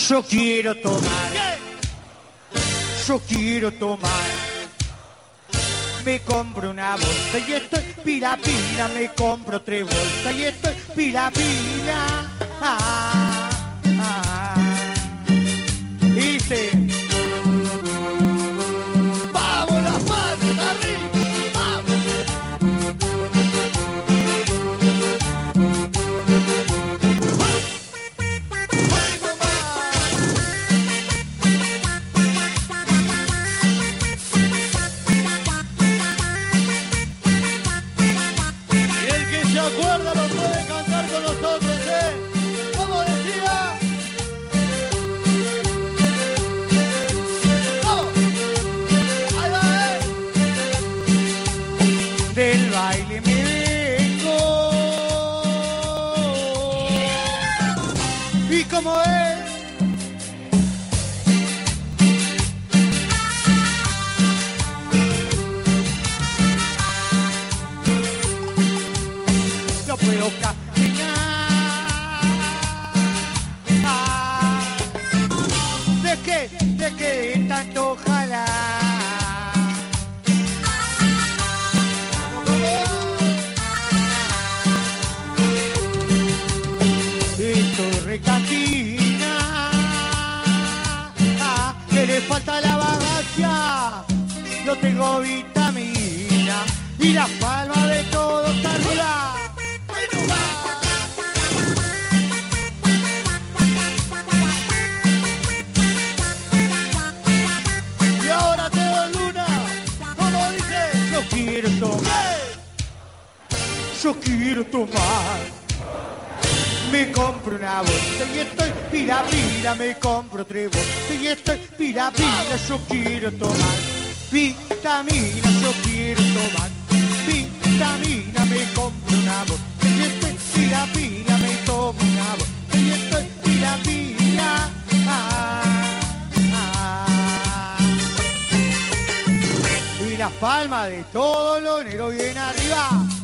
Yo quiero tomar, yo quiero tomar. Me compro una bolsa y estoy pila pila, me compro 3 bolsas y estoy pila pila. Dice, ¡vamos la falta arriba! ¡Vamos! Y el que se acuerda lo puede cantar con nosotros, ¿eh? Como decía. del baile me vengo. Y como es, no puedo caminar. ¿De qué tanto jalar? Estoy recantina, que le falta la vagancia, no tengo vitamina y la palma de todo está arriba. Y ahora te doy luna, como dice. Yo quiero tomar, yo quiero tomar. Me compro una bolsa y estoy pila pila, me compro 3 bolsas y estoy pila pila. Yo quiero tomar vitamina, yo quiero tomar vitamina. Me compro una bolsa y estoy pila pila, me tomo una bolsa y estoy pila pila. Y la palma de todo lo negro bien arriba.